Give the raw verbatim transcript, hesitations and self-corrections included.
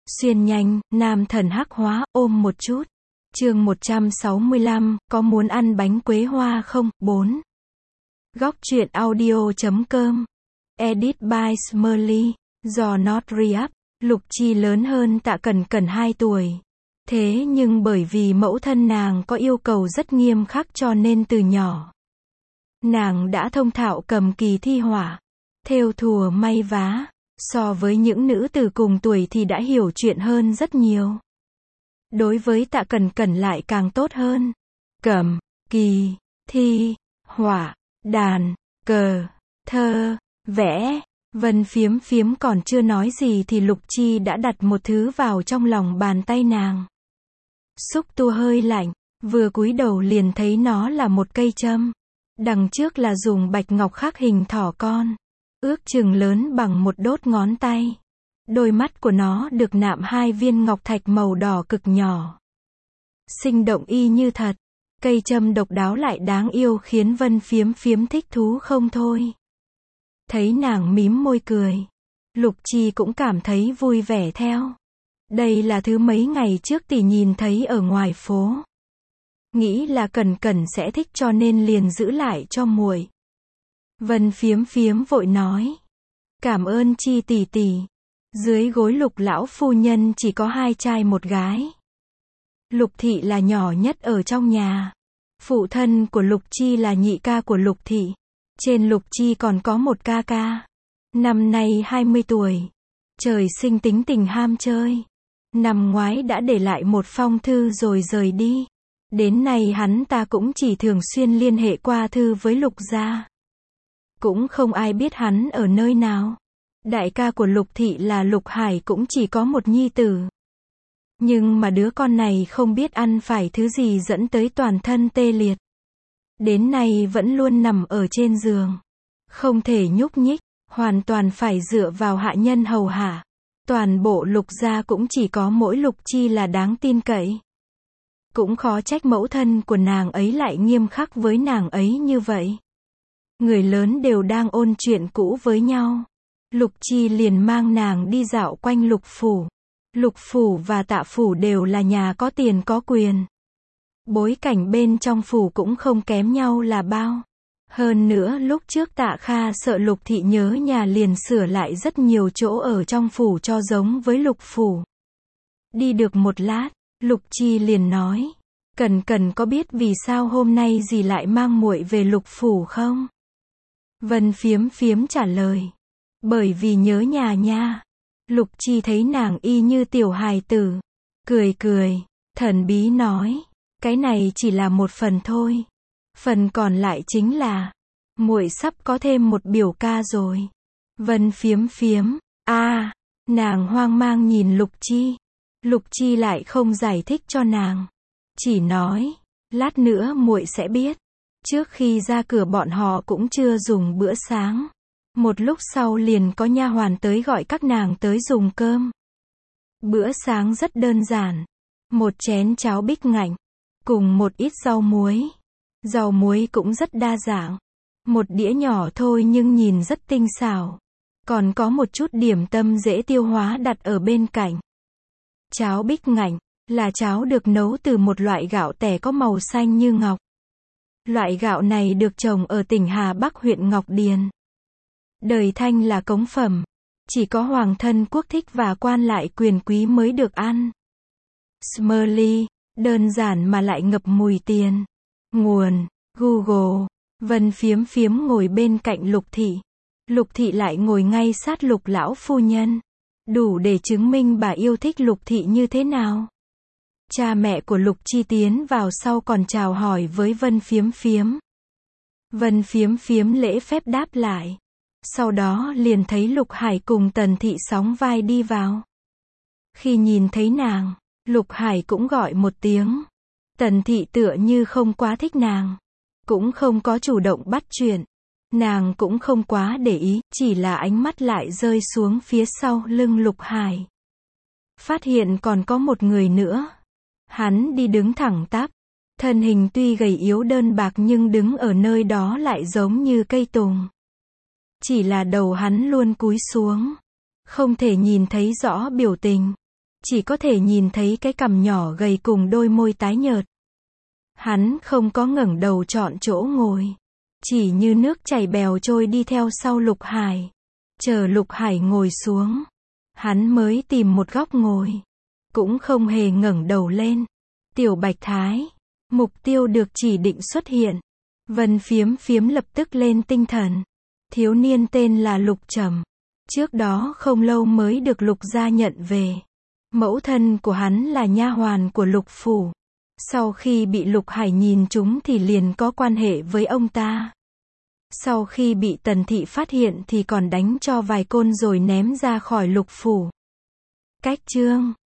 Xuyên nhanh, nam thần hắc hóa, ôm một chút. Chương một trăm sáu mươi lăm, có muốn ăn bánh quế hoa không? bốn. Góc truyện audio chấm com. Edit by Smurly. Do Not Re-up. Lục Chi lớn hơn Tạ Cẩn Cẩn hai tuổi. Thế nhưng bởi vì mẫu thân nàng có yêu cầu rất nghiêm khắc cho nên từ nhỏ nàng đã thông thạo cầm kỳ thi họa, thêu thùa may vá. So với những nữ tử cùng tuổi thì đã hiểu chuyện hơn rất nhiều. Đối với Tạ Cẩn Cẩn lại càng tốt hơn. Cầm, kỳ, thi, họa, đàn, cờ, thơ, vẽ. Vân Phiếm Phiếm còn chưa nói gì thì Lục Chi đã đặt một thứ vào trong lòng bàn tay nàng. Xúc tua hơi lạnh, vừa cúi đầu liền thấy nó là một cây châm. Đằng trước là dùng bạch ngọc khắc hình thỏ con, ước chừng lớn bằng một đốt ngón tay. Đôi mắt của nó được nạm hai viên ngọc thạch màu đỏ cực nhỏ, sinh động y như thật. Cây châm độc đáo lại đáng yêu khiến Vân Phiếm Phiếm thích thú không thôi. Thấy nàng mím môi cười, Lục Chi cũng cảm thấy vui vẻ theo. Đây là thứ mấy ngày trước tỷ nhìn thấy ở ngoài phố. Nghĩ là Cẩn Cẩn sẽ thích cho nên liền giữ lại cho muội. Vân Phiếm Phiếm vội nói. Cảm ơn Chi tỷ tỷ. Dưới gối Lục lão phu nhân chỉ có hai trai một gái. Lục Thị là nhỏ nhất ở trong nhà. Phụ thân của Lục Chi là nhị ca của Lục Thị. Trên Lục Chi còn có một ca ca. Năm nay hai mươi tuổi. Trời sinh tính tình ham chơi. Năm ngoái đã để lại một phong thư rồi rời đi. Đến nay hắn ta cũng chỉ thường xuyên liên hệ qua thư với Lục gia. Cũng không ai biết hắn ở nơi nào. Đại ca của Lục Thị là Lục Hải cũng chỉ có một nhi tử. Nhưng mà đứa con này không biết ăn phải thứ gì dẫn tới toàn thân tê liệt. Đến nay vẫn luôn nằm ở trên giường. Không thể nhúc nhích, hoàn toàn phải dựa vào hạ nhân hầu hạ. Toàn bộ Lục gia cũng chỉ có mỗi Lục Chi là đáng tin cậy. Cũng khó trách mẫu thân của nàng ấy lại nghiêm khắc với nàng ấy như vậy. Người lớn đều đang ôn chuyện cũ với nhau. Lục Chi liền mang nàng đi dạo quanh Lục phủ. Lục phủ và Tạ phủ đều là nhà có tiền có quyền. Bối cảnh bên trong phủ cũng không kém nhau là bao. Hơn nữa lúc trước Tạ Kha sợ Lục Thị nhớ nhà liền sửa lại rất nhiều chỗ ở trong phủ cho giống với Lục phủ. Đi được một lát, Lục Chi liền nói. Cẩn Cẩn có biết vì sao hôm nay dì lại mang muội về Lục phủ không? Vân Phiếm Phiếm trả lời. Bởi vì nhớ nhà nha. Lục Chi thấy nàng y như tiểu hài tử. Cười cười, thần bí nói. Cái này chỉ là một phần thôi. Phần còn lại chính là muội sắp có thêm một biểu ca rồi. Vân Phiếm Phiếm, a, à, nàng hoang mang nhìn Lục Chi. Lục Chi lại không giải thích cho nàng, chỉ nói, lát nữa muội sẽ biết. Trước khi ra cửa bọn họ cũng chưa dùng bữa sáng. Một lúc sau liền có nha hoàn tới gọi các nàng tới dùng cơm. Bữa sáng rất đơn giản, một chén cháo bích ngạnh, cùng một ít rau muối. Rau muối cũng rất đa dạng. Một đĩa nhỏ thôi nhưng nhìn rất tinh xảo. Còn có một chút điểm tâm dễ tiêu hóa đặt ở bên cạnh. Cháo bích ngạnh là cháo được nấu từ một loại gạo tẻ có màu xanh như ngọc. Loại gạo này được trồng ở tỉnh Hà Bắc huyện Ngọc Điền. Đời Thanh là cống phẩm. Chỉ có hoàng thân quốc thích và quan lại quyền quý mới được ăn. Smurly, đơn giản mà lại ngập mùi tiền. Nguồn, Google. Vân Phiếm Phiếm ngồi bên cạnh Lục Thị. Lục Thị lại ngồi ngay sát Lục lão phu nhân. Đủ để chứng minh bà yêu thích Lục Thị như thế nào. Cha mẹ của Lục Chi tiến vào sau còn chào hỏi với Vân Phiếm Phiếm. Vân Phiếm Phiếm lễ phép đáp lại. Sau đó liền thấy Lục Hải cùng Tần Thị sóng vai đi vào. Khi nhìn thấy nàng, Lục Hải cũng gọi một tiếng. Tần Thị tựa như không quá thích nàng, cũng không có chủ động bắt chuyện. Nàng cũng không quá để ý, chỉ là ánh mắt lại rơi xuống phía sau lưng Lục Hải. Phát hiện còn có một người nữa. Hắn đi đứng thẳng tắp, thân hình tuy gầy yếu đơn bạc nhưng đứng ở nơi đó lại giống như cây tùng. Chỉ là đầu hắn luôn cúi xuống, không thể nhìn thấy rõ biểu tình. chỉ có thể nhìn thấy cái cằm nhỏ gầy cùng đôi môi tái nhợt. Hắn không có ngẩng đầu chọn chỗ ngồi, chỉ như nước chảy bèo trôi đi theo sau Lục Hải. Chờ Lục Hải ngồi xuống, hắn mới tìm một góc ngồi, cũng không hề ngẩng đầu lên. Tiểu Bạch Thái, mục tiêu được chỉ định xuất hiện. Vân Phiếm Phiếm lập tức lên tinh thần. Thiếu niên tên là Lục Trầm, trước đó không lâu mới được Lục gia nhận về. Mẫu thân của hắn là nha hoàn của Lục phủ. Sau khi bị Lục Hải nhìn trúng thì liền có quan hệ với ông ta. Sau khi bị Tần thị phát hiện thì còn đánh cho vài côn rồi ném ra khỏi Lục phủ. Cách chương